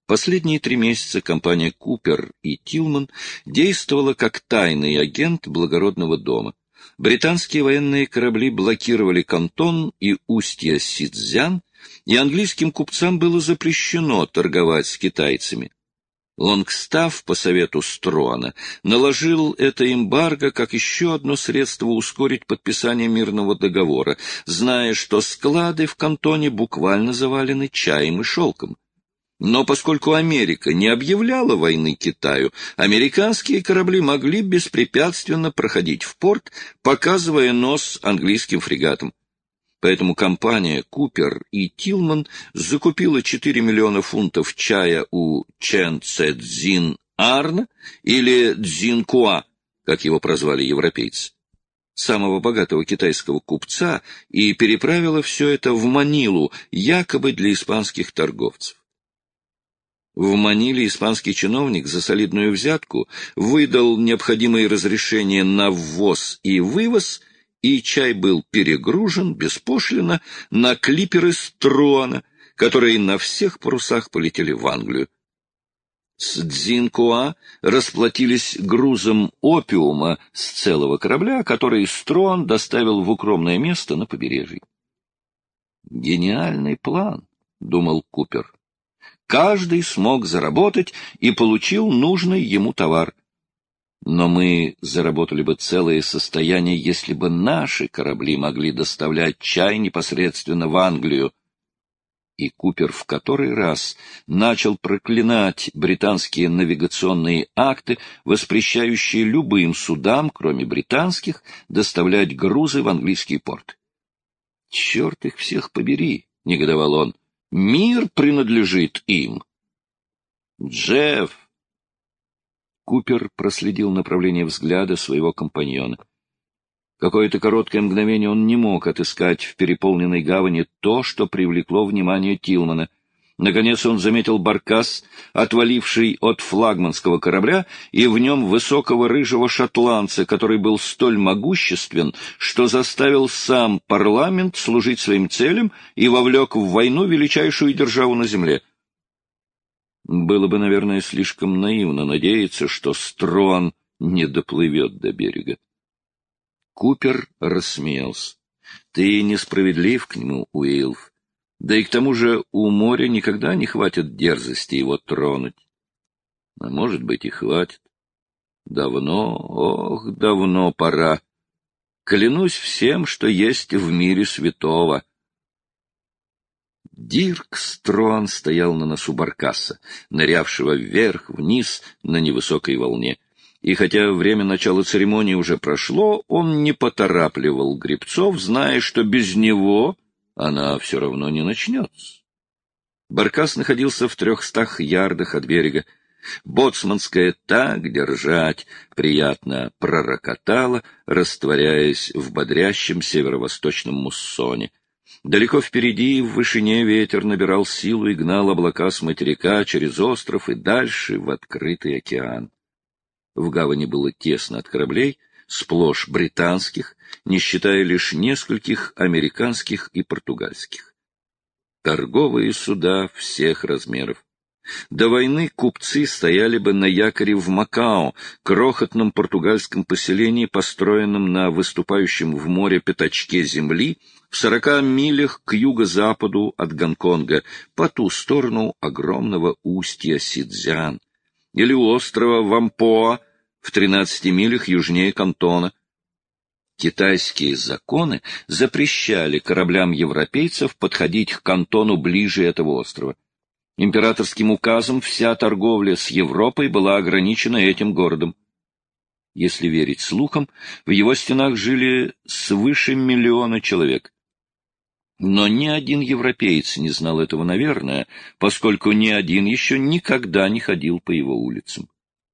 Последние 3 месяца компания Купер и Тилман действовала как тайный агент благородного дома. Британские военные корабли блокировали Кантон и устья Сицзян, и английским купцам было запрещено торговать с китайцами. Лонгстафф по совету Струана наложил это эмбарго как еще одно средство ускорить подписание мирного договора, зная, что склады в Кантоне буквально завалены чаем и шелком. Но поскольку Америка не объявляла войны Китаю, американские корабли могли беспрепятственно проходить в порт, показывая нос английским фрегатам. Поэтому компания Купер и Тилман закупила 4 миллиона фунтов чая у Чен Цзин Арна, или Цзинкуа, как его прозвали европейцы, самого богатого китайского купца, и переправила все это в Манилу, якобы для испанских торговцев. В Маниле испанский чиновник за солидную взятку выдал необходимые разрешения на ввоз и вывоз, и чай был перегружен беспошлино на клиперы Струана, которые на всех парусах полетели в Англию. С Цзинкуа расплатились грузом опиума с целого корабля, который Струан доставил в укромное место на побережье. «Гениальный план», — думал Купер. «Каждый смог заработать и получил нужный ему товар. Но мы заработали бы целое состояние, если бы наши корабли могли доставлять чай непосредственно в Англию». И Купер в который раз начал проклинать британские навигационные акты, воспрещающие любым судам, кроме британских, доставлять грузы в английские порты. «Черт их всех побери!» — негодовал он. «Мир принадлежит им!» «Джефф!» Купер проследил направление взгляда своего компаньона. Какое-то короткое мгновение он не мог отыскать в переполненной гавани то, что привлекло внимание Тилмана. Наконец он заметил баркас, отваливший от флагманского корабля, и в нем высокого рыжего шотландца, который был столь могуществен, что заставил сам парламент служить своим целям и вовлек в войну величайшую державу на земле. Было бы, наверное, слишком наивно надеяться, что Струан не доплывет до берега. Купер рассмеялся. «Ты несправедлив к нему, Уилф. Да и к тому же у моря никогда не хватит дерзости его тронуть. А может быть, и хватит. Давно, ох, давно пора. Клянусь всем, что есть в мире святого». Дирк Струан стоял на носу баркаса, нырявшего вверх-вниз на невысокой волне. И хотя время начала церемонии уже прошло, он не поторапливал гребцов, зная, что без него она все равно не начнется. Баркас находился в 300 ярдах от берега. Боцманская «так держать» приятно пророкотала, растворяясь в бодрящем северо-восточном муссоне. Далеко впереди, в вышине, ветер набирал силу и гнал облака с материка через остров и дальше в открытый океан. В гавани было тесно от кораблей, сплошь британских, не считая лишь нескольких американских и португальских. Торговые суда всех размеров. До войны купцы стояли бы на якоре в Макао, крохотном португальском поселении, построенном на выступающем в море пятачке земли, в 40 милях к юго-западу от Гонконга, по ту сторону огромного устья Сицзян, или у острова Вампоа, в 13 милях южнее Кантона. Китайские законы запрещали кораблям европейцев подходить к Кантону ближе этого острова. Императорским указом вся торговля с Европой была ограничена этим городом. Если верить слухам, в его стенах жили свыше 1 миллиона человек. Но ни один европеец не знал этого, наверное, поскольку ни один еще никогда не ходил по его улицам.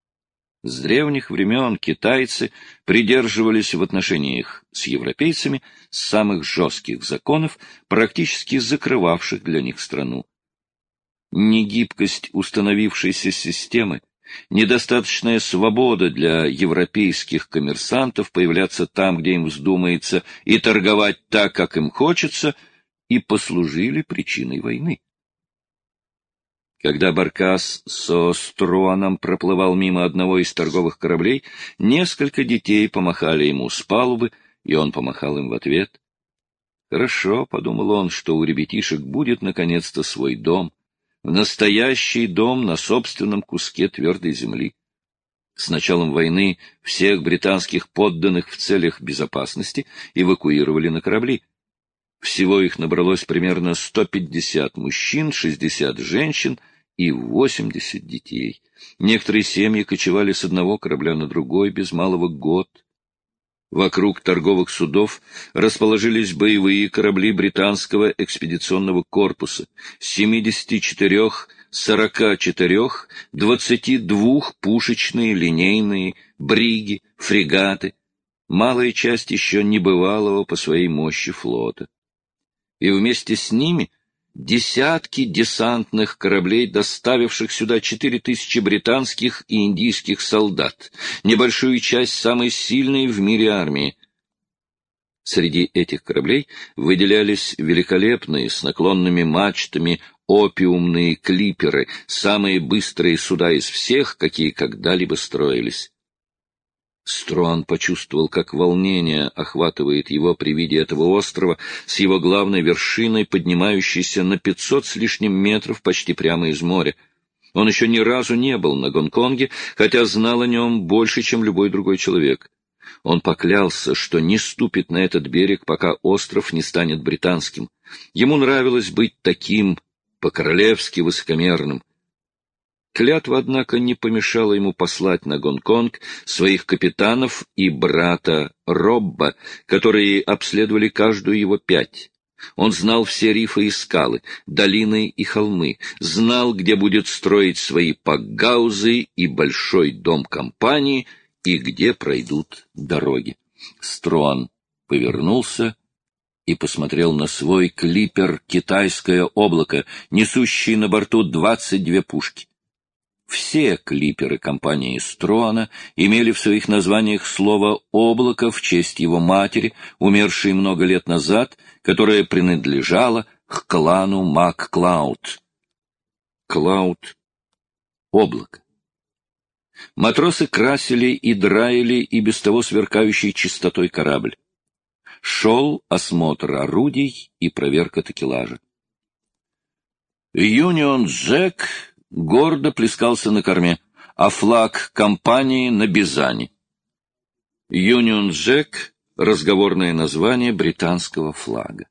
С древних времен китайцы придерживались в отношениях с европейцами самых жестких законов, практически закрывавших для них страну. Негибкость установившейся системы, недостаточная свобода для европейских коммерсантов появляться там, где им вздумается, и торговать так, как им хочется, и послужили причиной войны. Когда баркас со Струаном проплывал мимо одного из торговых кораблей, несколько детей помахали ему с палубы, и он помахал им в ответ. «Хорошо», — подумал он, — «что у ребятишек будет наконец-то свой дом, настоящий дом на собственном куске твердой земли». С началом войны всех британских подданных в целях безопасности эвакуировали на корабли. Всего их набралось примерно 150 мужчин, 60 женщин и 80 детей. Некоторые семьи кочевали с одного корабля на другой без малого год. Вокруг торговых судов расположились боевые корабли британского экспедиционного корпуса, 74, 44, 22 пушечные, линейные, бриги, фрегаты, малая часть еще небывалого по своей мощи флота. И вместе с ними десятки десантных кораблей, доставивших сюда 4000 британских и индийских солдат, небольшую часть самой сильной в мире армии. Среди этих кораблей выделялись великолепные, с наклонными мачтами, опиумные клиперы, самые быстрые суда из всех, какие когда-либо строились. Струан почувствовал, как волнение охватывает его при виде этого острова с его главной вершиной, поднимающейся на 500 с лишним метров почти прямо из моря. Он еще ни разу не был на Гонконге, хотя знал о нем больше, чем любой другой человек. Он поклялся, что не ступит на этот берег, пока остров не станет британским. Ему нравилось быть таким, по-королевски высокомерным. Клятва, однако, не помешала ему послать на Гонконг своих капитанов и брата Робба, которые обследовали каждую его 5. Он знал все рифы и скалы, долины и холмы, знал, где будет строить свои пакгаузы и большой дом компании, и где пройдут дороги. Струан повернулся и посмотрел на свой клипер «Китайское облако», несущий на борту 22 пушки. Все клиперы компании Струана имели в своих названиях слово «облако» в честь его матери, умершей много лет назад, которая принадлежала к клану МакКлауд. Клауд — облако. Матросы красили и драили и без того сверкающий чистотой корабль. Шел осмотр орудий и проверка такелажа. «Юнион Джек» гордо плескался на корме, а флаг компании на бизане. «Юнион Джек» — разговорное название британского флага.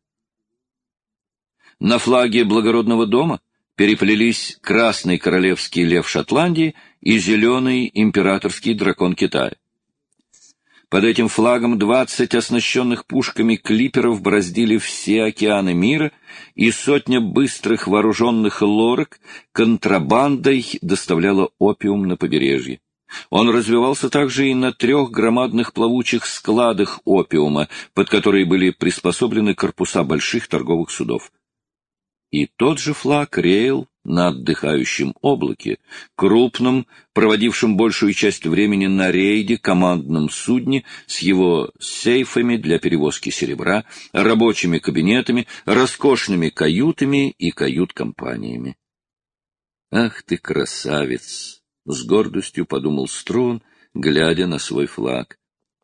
На флаге благородного дома переплелись красный королевский лев Шотландии и зеленый императорский дракон Китая. Под этим флагом 20 оснащенных пушками клиперов бороздили все океаны мира, и сотня быстрых вооруженных лорок контрабандой доставляла опиум на побережье. Он развивался также и на 3 громадных плавучих складах опиума, под которые были приспособлены корпуса больших торговых судов. И тот же флаг реял на отдыхающем облаке, крупном, проводившем большую часть времени на рейде командном судне с его сейфами для перевозки серебра, рабочими кабинетами, роскошными каютами и кают-компаниями. «Ах ты, красавец!» — с гордостью подумал Струан, глядя на свой флаг.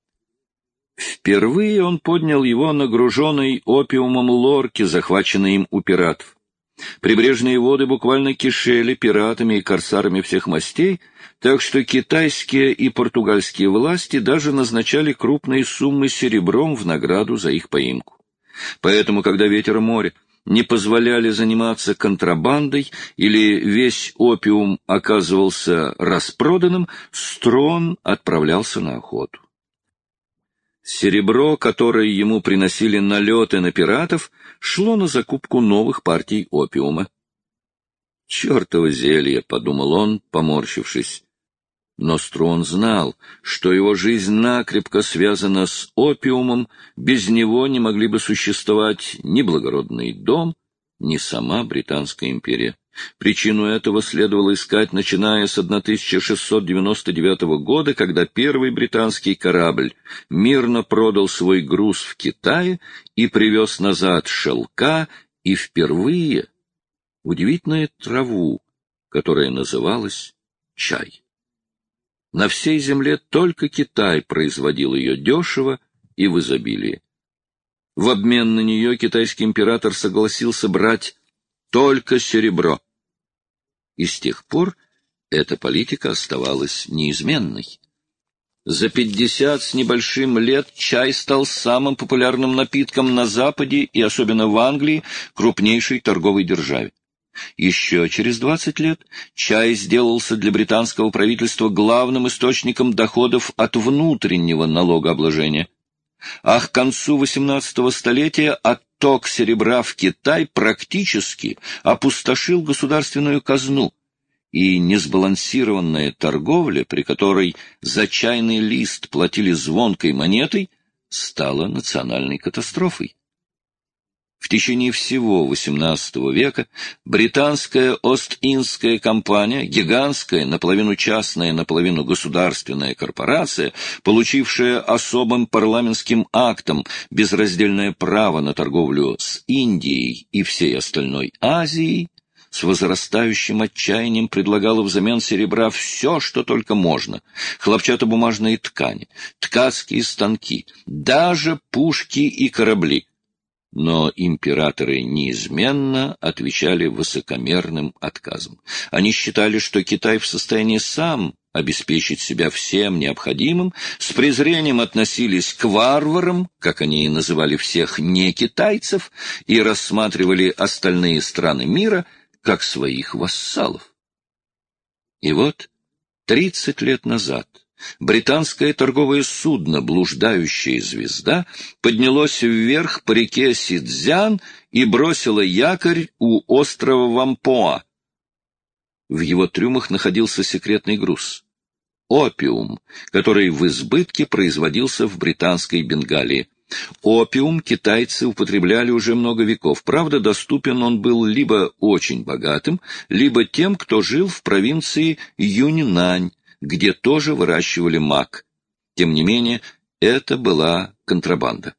Впервые он поднял его на груженной опиумом лорке, захваченной им у пиратов. Прибрежные воды буквально кишели пиратами и корсарами всех мастей, так что китайские и португальские власти даже назначали крупные суммы серебром в награду за их поимку. Поэтому, когда ветер и море не позволяли заниматься контрабандой или весь опиум оказывался распроданным, Струан отправлялся на охоту. Серебро, которое ему приносили налеты на пиратов, шло на закупку новых партий опиума. «Чертово зелье», — подумал он, поморщившись. Но Струан знал, что его жизнь накрепко связана с опиумом, без него не могли бы существовать ни благородный дом, ни сама Британская империя. Причину этого следовало искать, начиная с 1699 года, когда первый британский корабль мирно продал свой груз в Китае и привез назад шелка и впервые удивительную траву, которое называлось чай. На всей земле только Китай производил ее дешево и в изобилии. В обмен на нее китайский император согласился брать только серебро. И с тех пор эта политика оставалась неизменной. За 50 с небольшим лет чай стал самым популярным напитком на Западе и особенно в Англии, крупнейшей торговой державе. Еще через 20 лет чай сделался для британского правительства главным источником доходов от внутреннего налогообложения. А к концу XVIII столетия отток серебра в Китай практически опустошил государственную казну, и несбалансированная торговля, при которой за чайный лист платили звонкой монетой, стала национальной катастрофой. В течение всего XVIII века британская Ост-Индская компания, гигантская, наполовину частная, наполовину государственная корпорация, получившая особым парламентским актом безраздельное право на торговлю с Индией и всей остальной Азией, с возрастающим отчаянием предлагала взамен серебра все, что только можно: хлопчатобумажные ткани, ткацкие станки, даже пушки и корабли. Но императоры неизменно отвечали высокомерным отказом. Они считали, что Китай в состоянии сам обеспечить себя всем необходимым, с презрением относились к варварам, как они и называли всех некитайцев, и рассматривали остальные страны мира как своих вассалов. И вот 30 лет назад британское торговое судно «Блуждающая звезда» поднялось вверх по реке Сидзян и бросило якорь у острова Вампоа. В его трюмах находился секретный груз — опиум, который в избытке производился в британской Бенгалии. Опиум китайцы употребляли уже много веков. Правда, доступен он был либо очень богатым, либо тем, кто жил в провинции Юньнань, где тоже выращивали мак. Тем не менее, это была контрабанда.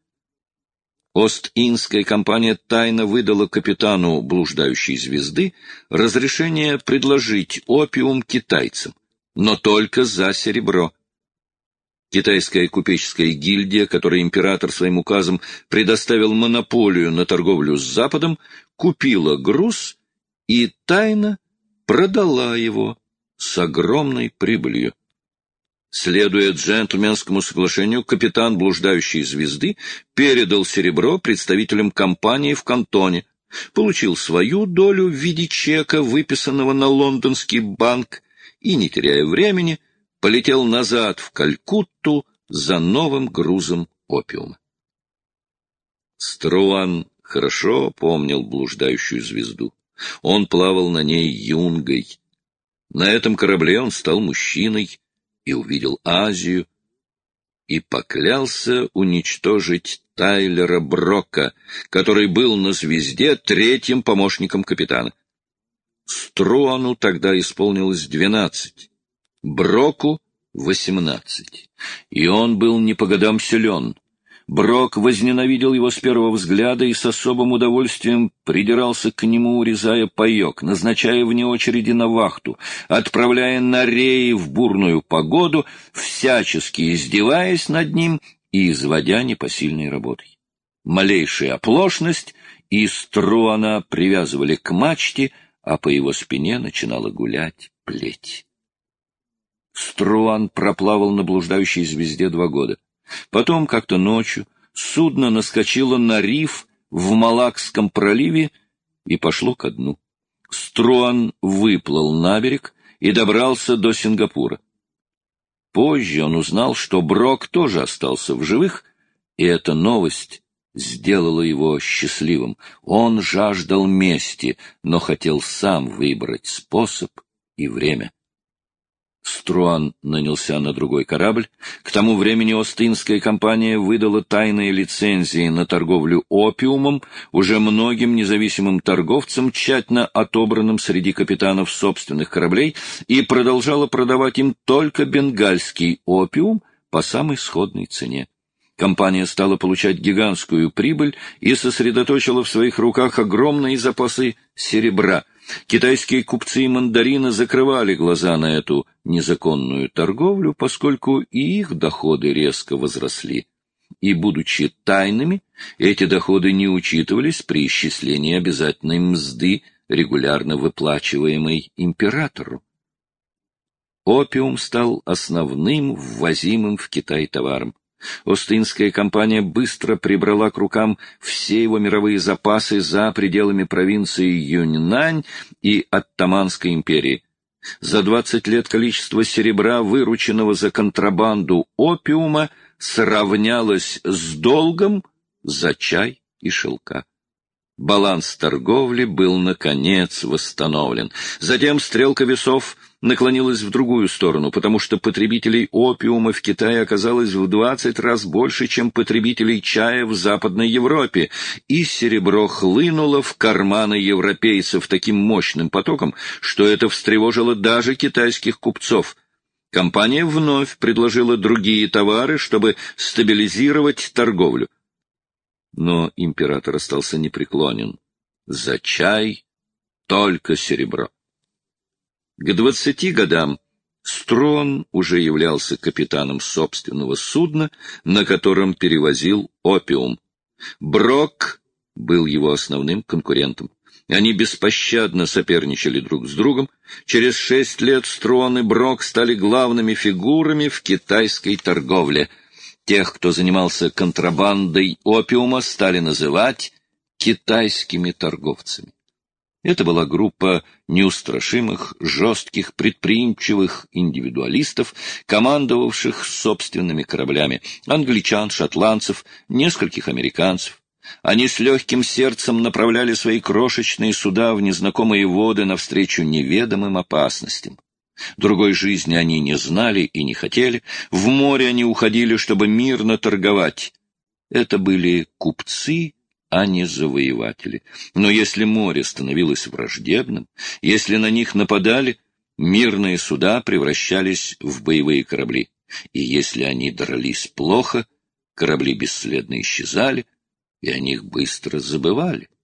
Ост-Индская компания тайно выдала капитану «Блуждающей звезды» разрешение предложить опиум китайцам, но только за серебро. Китайская купеческая гильдия, которой император своим указом предоставил монополию на торговлю с Западом, купила груз и тайно продала его с огромной прибылью. Следуя джентльменскому соглашению, капитан «Блуждающей звезды» передал серебро представителям компании в Кантоне, получил свою долю в виде чека, выписанного на лондонский банк, и, не теряя времени, полетел назад в Калькутту за новым грузом опиума. Струан хорошо помнил «Блуждающую звезду». Он плавал на ней юнгой. На этом корабле он стал мужчиной и увидел Азию, и поклялся уничтожить Тайлера Брока, который был на звезде третьим помощником капитана. Струану тогда исполнилось 12, Броку — 18, и он был не по годам силен. Брок возненавидел его с первого взгляда и с особым удовольствием придирался к нему, урезая паек, назначая вне очереди на вахту, отправляя на реи в бурную погоду, всячески издеваясь над ним и изводя непосильной работой. Малейшая оплошность, и Струана привязывали к мачте, а по его спине начинала гулять плеть. Струан проплавал на «Блуждающей звезде» 2 года. Потом, как-то ночью, судно наскочило на риф в Малакском проливе и пошло ко дну. Струан выплыл на берег и добрался до Сингапура. Позже он узнал, что Брок тоже остался в живых, и эта новость сделала его счастливым. Он жаждал мести, но хотел сам выбрать способ и время. Струан нанялся на другой корабль. К тому времени Ост-Индская компания выдала тайные лицензии на торговлю опиумом уже многим независимым торговцам, тщательно отобранным среди капитанов собственных кораблей, и продолжала продавать им только бенгальский опиум по самой сходной цене. Компания стала получать гигантскую прибыль и сосредоточила в своих руках огромные запасы серебра. Китайские купцы и мандарины закрывали глаза на эту незаконную торговлю, поскольку и их доходы резко возросли. И, будучи тайными, эти доходы не учитывались при исчислении обязательной мзды, регулярно выплачиваемой императору. Опиум стал основным ввозимым в Китай товаром. Остинская компания быстро прибрала к рукам все его мировые запасы за пределами провинции Юньнань и Оттоманской империи. За 20 лет количество серебра, вырученного за контрабанду опиума, сравнялось с долгом за чай и шелка. Баланс торговли был, наконец, восстановлен. Затем стрелка весов наклонилась в другую сторону, потому что потребителей опиума в Китае оказалось в 20 раз больше, чем потребителей чая в Западной Европе, и серебро хлынуло в карманы европейцев таким мощным потоком, что это встревожило даже китайских купцов. Компания вновь предложила другие товары, чтобы стабилизировать торговлю. Но император остался непреклонен. За чай только серебро. К 20 годам Строн уже являлся капитаном собственного судна, на котором перевозил опиум. Брок был его основным конкурентом. Они беспощадно соперничали друг с другом. Через 6 лет Строн и Брок стали главными фигурами в китайской торговле. Тех, кто занимался контрабандой опиума, стали называть китайскими торговцами. Это была группа неустрашимых, жестких, предприимчивых индивидуалистов, командовавших собственными кораблями, англичан, шотландцев, нескольких американцев. Они с легким сердцем направляли свои крошечные суда в незнакомые воды навстречу неведомым опасностям. Другой жизни они не знали и не хотели, в море они уходили, чтобы мирно торговать. Это были купцы, а не завоеватели. Но если море становилось враждебным, если на них нападали, мирные суда превращались в боевые корабли. И если они дрались плохо, корабли бесследно исчезали, и о них быстро забывали.